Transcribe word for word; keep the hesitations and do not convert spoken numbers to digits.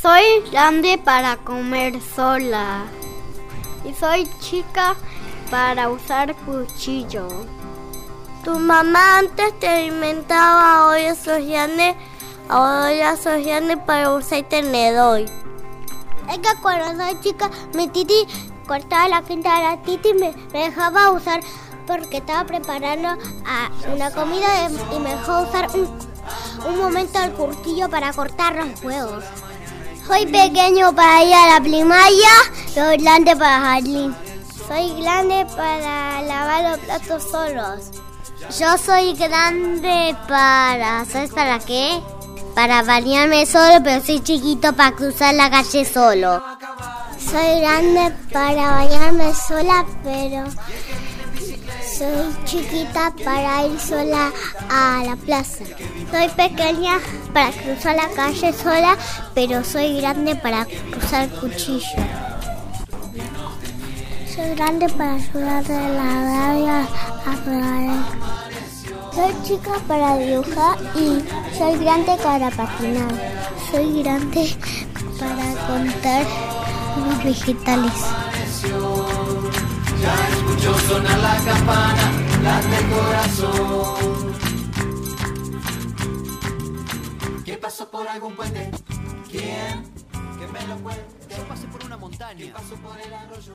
Soy grande para comer sola. Y soy chica para usar cuchillo. Tu mamá antes te alimentaba, hoy sos grande, ahora sos grande para usar tenedor. Es que cuando soy chica, mi titi cortaba la quinta de la titi y me, me dejaba usar porque estaba preparando a una comida y me dejó usar un, un momento el cuchillo para cortar los huevos. Soy pequeño para ir a la primaria, soy grande para jardín. Soy grande para lavar los platos solos. Yo soy grande para... ¿Sabes para qué? Para bañarme solo, pero soy chiquito para cruzar la calle solo. Soy grande para bañarme sola, pero soy chiquita para ir sola a la plaza. Soy pequeña para cruzar la calle sola, pero soy grande para cruzar cuchillo. Soy grande para ayudar a la rabia a pegar. Soy chica para dibujar y soy grande para patinar. Soy grande para contar los vegetales. Ya escucho sonar la campana, late el corazón. ¿Quién pasó por algún puente? ¿Quién? Que me lo cuente. Yo pasé por una montaña. ¿Quién pasó por el arroyo?